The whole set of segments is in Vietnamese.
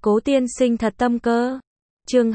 Cố tiên sinh thật tâm cơ. Chương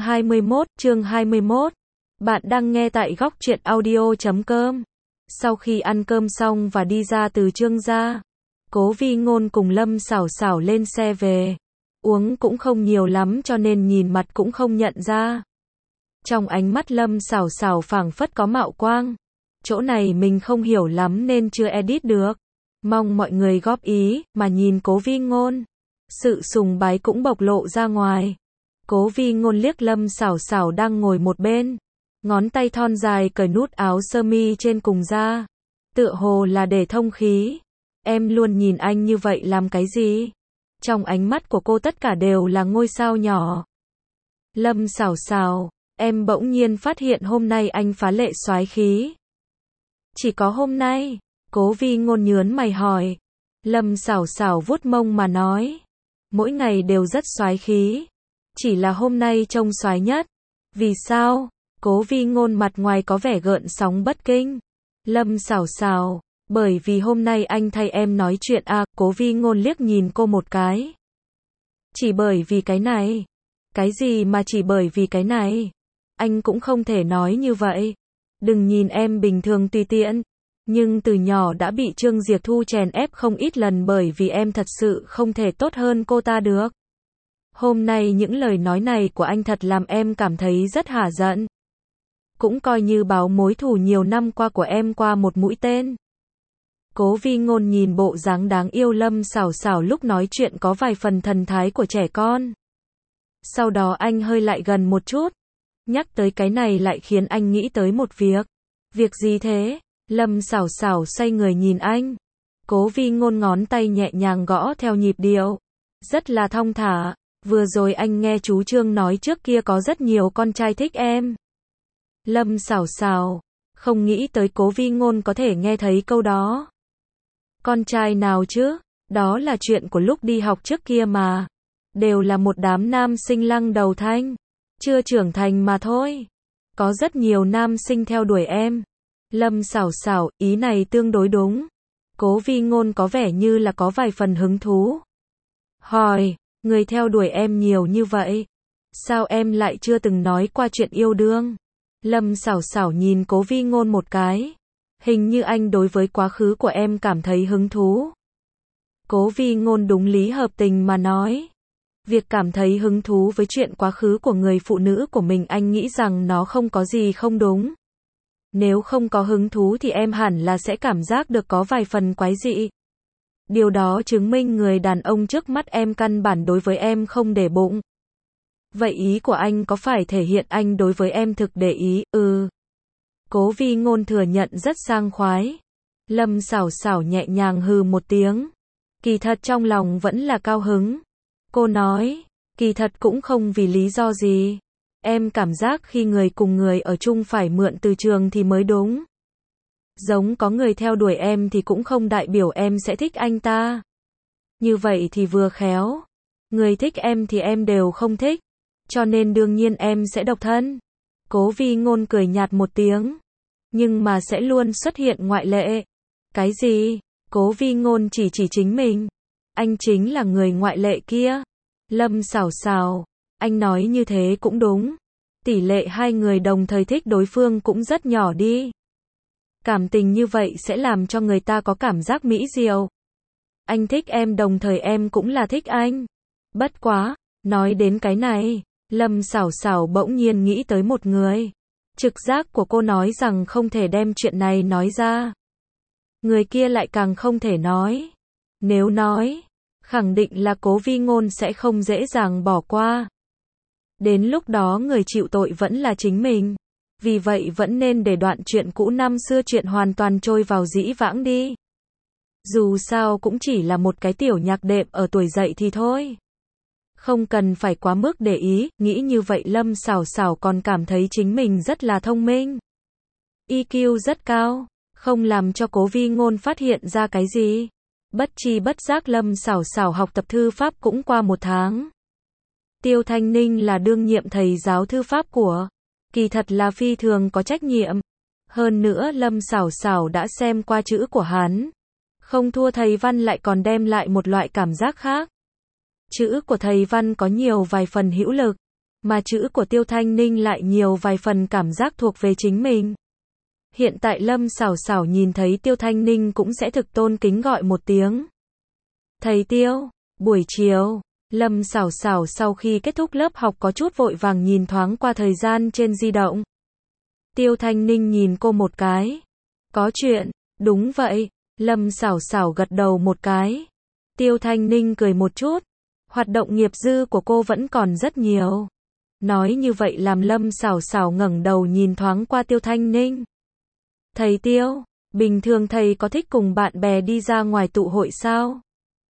21. Bạn đang nghe tại góc truyện audio.com. Sau khi ăn cơm xong và đi ra từ Trương gia, Cố Vi Ngôn cùng Lâm Sảo Sảo lên xe về. Uống cũng không nhiều lắm cho nên nhìn mặt cũng không nhận ra. Trong ánh mắt Lâm Sảo Sảo phảng phất có mạo quang. Chỗ này mình không hiểu lắm nên chưa edit được. Mong mọi người góp ý, mà nhìn Cố Vi Ngôn. Sự sùng bái cũng bộc lộ ra ngoài. Cố Vi Ngôn liếc Lâm Sảo Sảo đang ngồi một bên. Ngón tay thon dài cởi nút áo sơ mi trên cùng ra. Tựa hồ là để thông khí. Em luôn nhìn anh như vậy làm cái gì? Trong ánh mắt của cô tất cả đều là ngôi sao nhỏ. Lâm Sảo Sảo, em bỗng nhiên phát hiện hôm nay anh phá lệ soái khí. Chỉ có hôm nay? Cố Vi Ngôn nhớn mày hỏi. Lâm Sảo Sảo vuốt mông mà nói. Mỗi ngày đều rất soái khí. Chỉ là hôm nay trông soái nhất. Vì sao? Cố Vi Ngôn mặt ngoài có vẻ gợn sóng bất kinh. Lâm Sảo Sảo, bởi vì hôm nay anh thay em nói chuyện à? Cố Vi Ngôn liếc nhìn cô một cái. Chỉ bởi vì cái này? Cái gì mà chỉ bởi vì cái này? Anh cũng không thể nói như vậy. Đừng nhìn em bình thường tùy tiện. Nhưng từ nhỏ đã bị Trương Diệp Thu chèn ép không ít lần bởi vì em thật sự không thể tốt hơn cô ta được. Hôm nay những lời nói này của anh thật làm em cảm thấy rất hả giận. Cũng coi như báo mối thù nhiều năm qua của em qua một mũi tên. Cố Vi Ngôn nhìn bộ dáng đáng yêu Lâm Sảo Sảo lúc nói chuyện có vài phần thần thái của trẻ con. Sau đó anh hơi lại gần một chút. Nhắc tới cái này lại khiến anh nghĩ tới một việc. Việc gì thế? Lâm Sảo Sảo xoay người nhìn anh. Cố Vi Ngôn ngón tay nhẹ nhàng gõ theo nhịp điệu. Rất là thong thả. Vừa rồi anh nghe chú Trương nói trước kia có rất nhiều con trai thích em. Lâm Sảo Sảo, không nghĩ tới Cố Vi Ngôn có thể nghe thấy câu đó. Con trai nào chứ? Đó là chuyện của lúc đi học trước kia mà. Đều là một đám nam sinh lăng đầu thanh. Chưa trưởng thành mà thôi. Có rất nhiều nam sinh theo đuổi em. Lâm Sảo Sảo, ý này tương đối đúng. Cố Vi Ngôn có vẻ như là có vài phần hứng thú. Hỏi, người theo đuổi em nhiều như vậy. Sao em lại chưa từng nói qua chuyện yêu đương? Lâm Sảo Sảo nhìn Cố Vi Ngôn một cái. Hình như anh đối với quá khứ của em cảm thấy hứng thú. Cố Vi Ngôn đúng lý hợp tình mà nói. Việc cảm thấy hứng thú với chuyện quá khứ của người phụ nữ của mình anh nghĩ rằng nó không có gì không đúng. Nếu không có hứng thú thì em hẳn là sẽ cảm giác được có vài phần quái dị. Điều đó chứng minh người đàn ông trước mắt em căn bản đối với em không để bụng. Vậy ý của anh có phải thể hiện anh đối với em thực để ý? Cố Vi Ngôn thừa nhận rất sang khoái. Lâm Sảo Sảo nhẹ nhàng hừ một tiếng. Kỳ thật trong lòng vẫn là cao hứng. Cô nói, kỳ thật cũng không vì lý do gì. Em cảm giác khi người cùng người ở chung phải mượn từ trường thì mới đúng. Giống có người theo đuổi em thì cũng không đại biểu em sẽ thích anh ta. Như vậy thì vừa khéo. Người thích em thì em đều không thích. Cho nên đương nhiên em sẽ độc thân. Cố Vi Ngôn cười nhạt một tiếng. Nhưng mà sẽ luôn xuất hiện ngoại lệ. Cái gì? Cố Vi Ngôn chỉ chính mình. Anh chính là người ngoại lệ kia. Lâm Sảo Sảo, anh nói như thế cũng đúng. Tỷ lệ hai người đồng thời thích đối phương cũng rất nhỏ đi. Cảm tình như vậy sẽ làm cho người ta có cảm giác mỹ diệu. Anh thích em đồng thời em cũng là thích anh. Bất quá, nói đến cái này, Lâm Sảo Sảo bỗng nhiên nghĩ tới một người. Trực giác của cô nói rằng không thể đem chuyện này nói ra. Người kia lại càng không thể nói. Nếu nói, khẳng định là Cố Vi Ngôn sẽ không dễ dàng bỏ qua. Đến lúc đó người chịu tội vẫn là chính mình. Vì vậy vẫn nên để đoạn chuyện cũ năm xưa chuyện hoàn toàn trôi vào dĩ vãng đi. Dù sao cũng chỉ là một cái tiểu nhạc đệm ở tuổi dậy thì thôi. Không cần phải quá mức để ý, nghĩ như vậy Lâm Sảo Sảo còn cảm thấy chính mình rất là thông minh. EQ rất cao, không làm cho Cố Vi Ngôn phát hiện ra cái gì. Bất tri bất giác Lâm Sảo Sảo học tập thư pháp cũng qua một tháng. Tiêu Thanh Ninh là đương nhiệm thầy giáo thư pháp của. Kỳ thật là phi thường có trách nhiệm. Hơn nữa Lâm Sảo Sảo đã xem qua chữ của hắn. Không thua thầy văn lại còn đem lại một loại cảm giác khác. Chữ của thầy Văn có nhiều vài phần hữu lực, mà chữ của Tiêu Thanh Ninh lại nhiều vài phần cảm giác thuộc về chính mình. Hiện tại Lâm Sảo Sảo nhìn thấy Tiêu Thanh Ninh cũng sẽ thực tôn kính gọi một tiếng. Thầy Tiêu, buổi chiều. Lâm Sảo Sảo sau khi kết thúc lớp học có chút vội vàng nhìn thoáng qua thời gian trên di động. Tiêu Thanh Ninh nhìn cô một cái. Có chuyện, đúng vậy. Lâm Sảo Sảo gật đầu một cái. Tiêu Thanh Ninh cười một chút. Hoạt động nghiệp dư của cô vẫn còn rất nhiều. Nói như vậy làm Lâm Sảo Sảo ngẩng đầu nhìn thoáng qua Tiêu Thanh Ninh. Thầy Tiêu, bình thường thầy có thích cùng bạn bè đi ra ngoài tụ hội sao?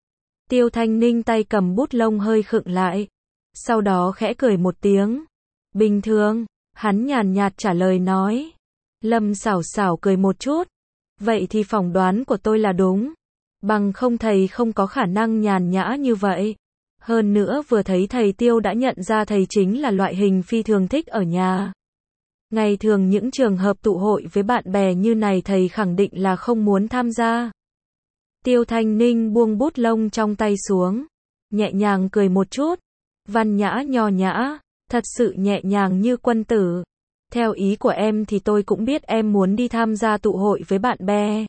Tiêu Thanh Ninh tay cầm bút lông hơi khựng lại. Sau đó khẽ cười một tiếng. Bình thường, hắn nhàn nhạt trả lời nói. Lâm Sảo Sảo cười một chút. Vậy thì phỏng đoán của tôi là đúng. Bằng không thầy không có khả năng nhàn nhã như vậy. Hơn nữa vừa thấy thầy Tiêu đã nhận ra thầy chính là loại hình phi thường thích ở nhà. Ngày thường những trường hợp tụ hội với bạn bè như này thầy khẳng định là không muốn tham gia. Tiêu Thanh Ninh buông bút lông trong tay xuống, nhẹ nhàng cười một chút, văn nhã nho nhã, thật sự nhẹ nhàng như quân tử. Theo ý của em thì tôi cũng biết em muốn đi tham gia tụ hội với bạn bè.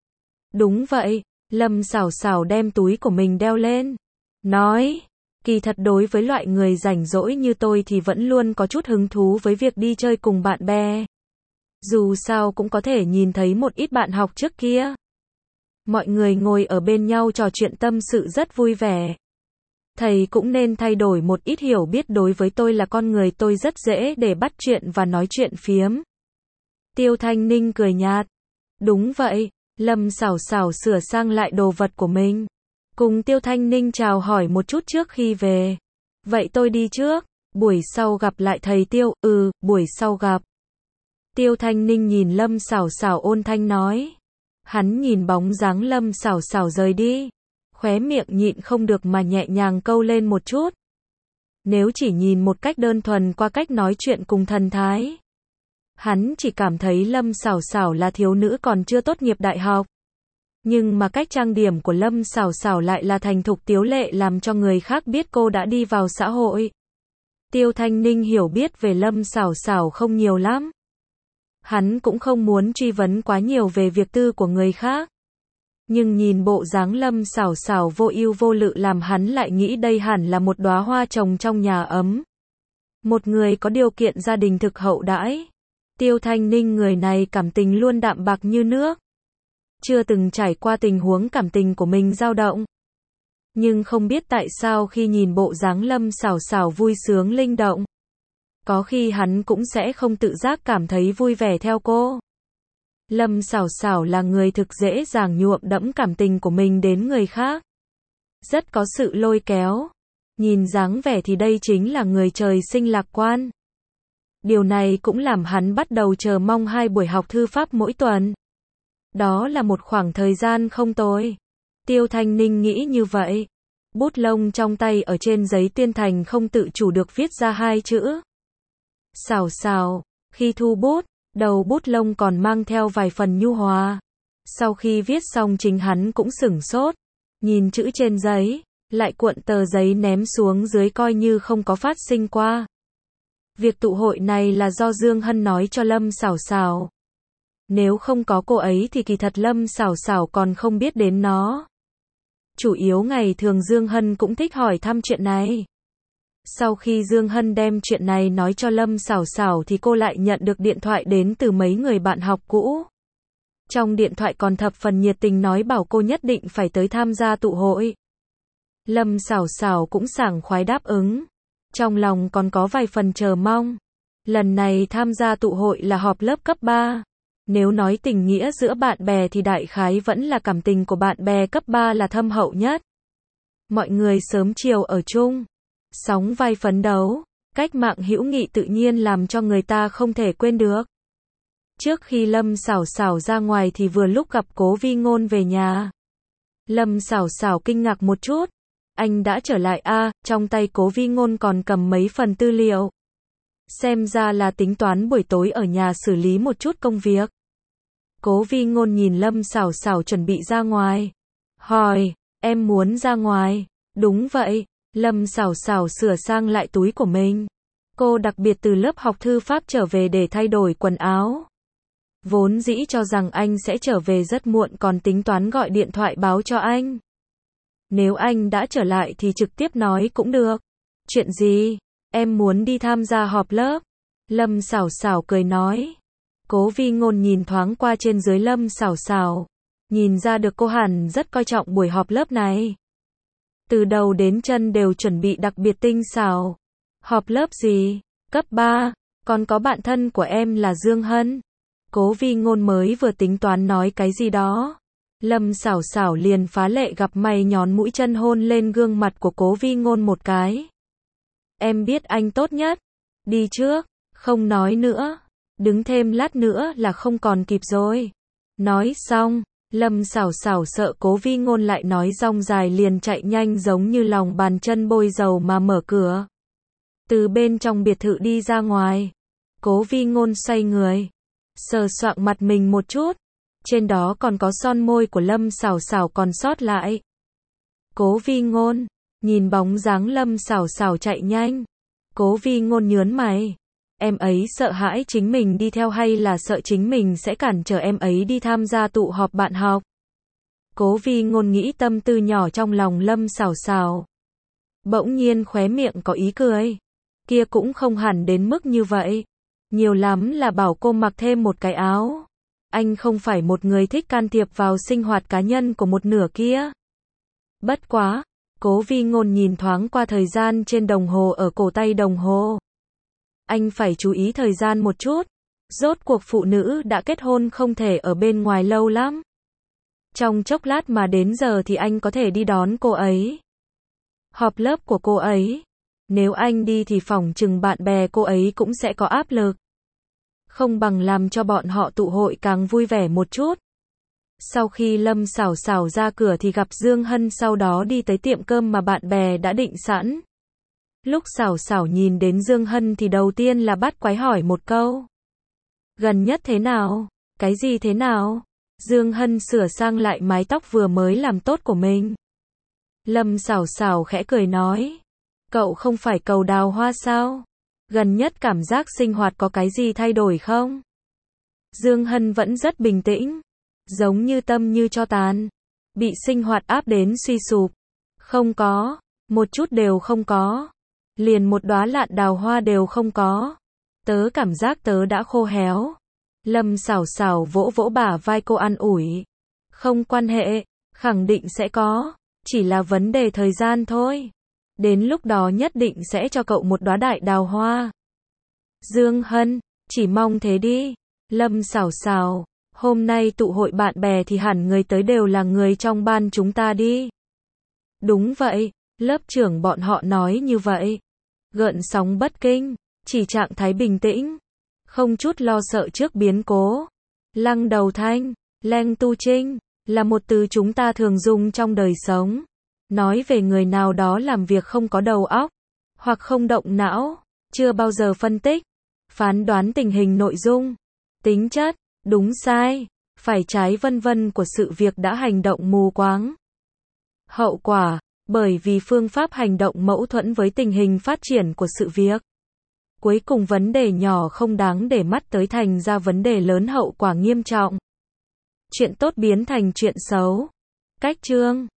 Đúng vậy, Lâm Sảo Sảo đem túi của mình đeo lên, nói, kỳ thật đối với loại người rảnh rỗi như tôi thì vẫn luôn có chút hứng thú với việc đi chơi cùng bạn bè. Dù sao cũng có thể nhìn thấy một ít bạn học trước kia. Mọi người ngồi ở bên nhau trò chuyện tâm sự rất vui vẻ. Thầy cũng nên thay đổi một ít hiểu biết đối với tôi là con người tôi rất dễ để bắt chuyện và nói chuyện phiếm. Tiêu Thanh Ninh cười nhạt. Đúng vậy, Lâm Sảo Sảo sửa sang lại đồ vật của mình. Cùng Tiêu Thanh Ninh chào hỏi một chút trước khi về. Vậy tôi đi trước, buổi sau gặp lại thầy Tiêu, buổi sau gặp. Tiêu Thanh Ninh nhìn Lâm Sảo Sảo ôn thanh nói. Hắn nhìn bóng dáng Lâm Sảo Sảo rời đi. Khóe miệng nhịn không được mà nhẹ nhàng câu lên một chút. Nếu chỉ nhìn một cách đơn thuần qua cách nói chuyện cùng thần thái. Hắn chỉ cảm thấy Lâm Sảo Sảo là thiếu nữ còn chưa tốt nghiệp đại học. Nhưng mà cách trang điểm của Lâm Sảo Sảo lại là thành thục tiếu lệ làm cho người khác biết cô đã đi vào xã hội. Tiêu Thanh Ninh hiểu biết về Lâm Sảo Sảo không nhiều lắm. Hắn cũng không muốn truy vấn quá nhiều về việc tư của người khác. Nhưng nhìn bộ dáng Lâm Sảo Sảo vô ưu vô lự làm hắn lại nghĩ đây hẳn là một đóa hoa trồng trong nhà ấm. Một người có điều kiện gia đình thực hậu đãi. Tiêu Thanh Ninh người này cảm tình luôn đạm bạc như nước. Chưa từng trải qua tình huống cảm tình của mình dao động. Nhưng không biết tại sao khi nhìn bộ dáng Lâm Sảo Sảo vui sướng linh động. Có khi hắn cũng sẽ không tự giác cảm thấy vui vẻ theo cô. Lâm Sảo Sảo là người thực dễ dàng nhuộm đẫm cảm tình của mình đến người khác. Rất có sự lôi kéo. Nhìn dáng vẻ thì đây chính là người trời sinh lạc quan. Điều này cũng làm hắn bắt đầu chờ mong 2 buổi học thư pháp mỗi tuần. Đó là một khoảng thời gian không tồi. Tiêu Thanh Ninh nghĩ như vậy. Bút lông trong tay ở trên giấy tuyên thành không tự chủ được viết ra 2 chữ. Sảo Sảo. Khi thu bút, đầu bút lông còn mang theo vài phần nhu hòa. Sau khi viết xong chính hắn cũng sửng sốt. Nhìn chữ trên giấy, lại cuộn tờ giấy ném xuống dưới coi như không có phát sinh qua. Việc tụ hội này là do Dương Hân nói cho Lâm Sảo Sảo. Nếu không có cô ấy thì kỳ thật Lâm Sảo Sảo còn không biết đến nó. Chủ yếu ngày thường Dương Hân cũng thích hỏi thăm chuyện này. Sau khi Dương Hân đem chuyện này nói cho Lâm Sảo Sảo thì cô lại nhận được điện thoại đến từ mấy người bạn học cũ. Trong điện thoại còn thập phần nhiệt tình nói bảo cô nhất định phải tới tham gia tụ hội. Lâm Sảo Sảo cũng sảng khoái đáp ứng. Trong lòng còn có vài phần chờ mong. Lần này tham gia tụ hội là họp lớp cấp 3. Nếu nói tình nghĩa giữa bạn bè thì đại khái vẫn là cảm tình của bạn bè cấp 3 là thâm hậu nhất. Mọi người sớm chiều ở chung. Sóng vai phấn đấu. Cách mạng hữu nghị tự nhiên làm cho người ta không thể quên được. Trước khi Lâm Sảo Sảo ra ngoài thì vừa lúc gặp Cố Vi Ngôn về nhà. Lâm Sảo Sảo kinh ngạc một chút. Anh đã trở lại à, trong tay Cố Vi Ngôn còn cầm mấy phần tư liệu. Xem ra là tính toán buổi tối ở nhà xử lý một chút công việc. Cố Vi Ngôn nhìn Lâm Sảo Sảo chuẩn bị ra ngoài. Hỏi, em muốn ra ngoài? Đúng vậy, Lâm Sảo Sảo sửa sang lại túi của mình. Cô đặc biệt từ lớp học thư pháp trở về để thay đổi quần áo. Vốn dĩ cho rằng anh sẽ trở về rất muộn còn tính toán gọi điện thoại báo cho anh. Nếu anh đã trở lại thì trực tiếp nói cũng được. Chuyện gì? Em muốn đi tham gia họp lớp. Lâm Sảo Sảo cười nói. Cố Vi Ngôn nhìn thoáng qua trên dưới Lâm Sảo Sảo. Nhìn ra được cô hẳn rất coi trọng buổi họp lớp này. Từ đầu đến chân đều chuẩn bị đặc biệt tinh xảo. Họp lớp gì? Cấp 3, còn có bạn thân của em là Dương Hân. Cố Vi Ngôn mới vừa tính toán nói cái gì đó. Lâm Sảo Sảo liền phá lệ gặp mày nhón mũi chân hôn lên gương mặt của Cố Vi Ngôn một cái. Em biết anh tốt nhất. Đi trước, không nói nữa. Đứng thêm lát nữa là không còn kịp rồi. Nói xong, Lâm Sảo Sảo sợ Cố Vi Ngôn lại nói rong dài liền chạy nhanh giống như lòng bàn chân bôi dầu mà mở cửa. Từ bên trong biệt thự đi ra ngoài. Cố Vi Ngôn xoay người. Sờ soạng mặt mình một chút. Trên đó còn có son môi của Lâm Sảo Sảo còn sót lại. Cố Vi Ngôn, nhìn bóng dáng Lâm Sảo Sảo chạy nhanh. Cố Vi Ngôn nhớn mày. Em ấy sợ hãi chính mình đi theo hay là sợ chính mình sẽ cản trở em ấy đi tham gia tụ họp bạn học? Cố Vi Ngôn nghĩ tâm tư nhỏ trong lòng Lâm Sảo Sảo. Bỗng nhiên khóe miệng có ý cười. Kia cũng không hẳn đến mức như vậy. Nhiều lắm là bảo cô mặc thêm một cái áo. Anh không phải một người thích can thiệp vào sinh hoạt cá nhân của một nửa kia. Bất quá, Cố Vi Ngôn nhìn thoáng qua thời gian trên đồng hồ ở cổ tay đồng hồ. Anh phải chú ý thời gian một chút. Rốt cuộc phụ nữ đã kết hôn không thể ở bên ngoài lâu lắm. Trong chốc lát mà đến giờ thì anh có thể đi đón cô ấy. Họp lớp của cô ấy. Nếu anh đi thì phỏng chừng bạn bè cô ấy cũng sẽ có áp lực. Không bằng làm cho bọn họ tụ hội càng vui vẻ một chút. Sau khi Lâm Sảo Sảo ra cửa thì gặp Dương Hân, sau đó đi tới tiệm cơm mà bạn bè đã định sẵn. Lúc Sảo Sảo nhìn đến Dương Hân thì đầu tiên là bắt quái hỏi một câu. Gần nhất thế nào? Cái gì thế nào? Dương Hân sửa sang lại mái tóc vừa mới làm tốt của mình. Lâm Sảo Sảo khẽ cười nói. Cậu không phải cầu đào hoa sao? Gần nhất cảm giác sinh hoạt có cái gì thay đổi không? Dương Hân vẫn rất bình tĩnh. Giống như tâm như tro tàn. Bị sinh hoạt áp đến suy sụp. Không có. Một chút đều không có. Liền một đóa lạn đào hoa đều không có. Tớ cảm giác tớ đã khô héo. Lâm Sảo Sảo vỗ vỗ bả vai cô an ủi. Không quan hệ. Khẳng định sẽ có. Chỉ là vấn đề thời gian thôi. Đến lúc đó nhất định sẽ cho cậu một đóa đại đào hoa. Dương Hân, chỉ mong thế đi. Lâm Sảo Sảo, hôm nay tụ hội bạn bè thì hẳn người tới đều là người trong ban chúng ta đi. Đúng vậy, lớp trưởng bọn họ nói như vậy. Gợn sóng bất kinh, chỉ trạng thái bình tĩnh. Không chút lo sợ trước biến cố. Lăng đầu thanh, Leng Tu Trinh, là một từ chúng ta thường dùng trong đời sống. Nói về người nào đó làm việc không có đầu óc, hoặc không động não, chưa bao giờ phân tích, phán đoán tình hình nội dung, tính chất, đúng sai, phải trái vân vân của sự việc đã hành động mù quáng. Hậu quả, bởi vì phương pháp hành động mâu thuẫn với tình hình phát triển của sự việc. Cuối cùng vấn đề nhỏ không đáng để mắt tới thành ra vấn đề lớn, hậu quả nghiêm trọng. Chuyện tốt biến thành chuyện xấu. Cách chương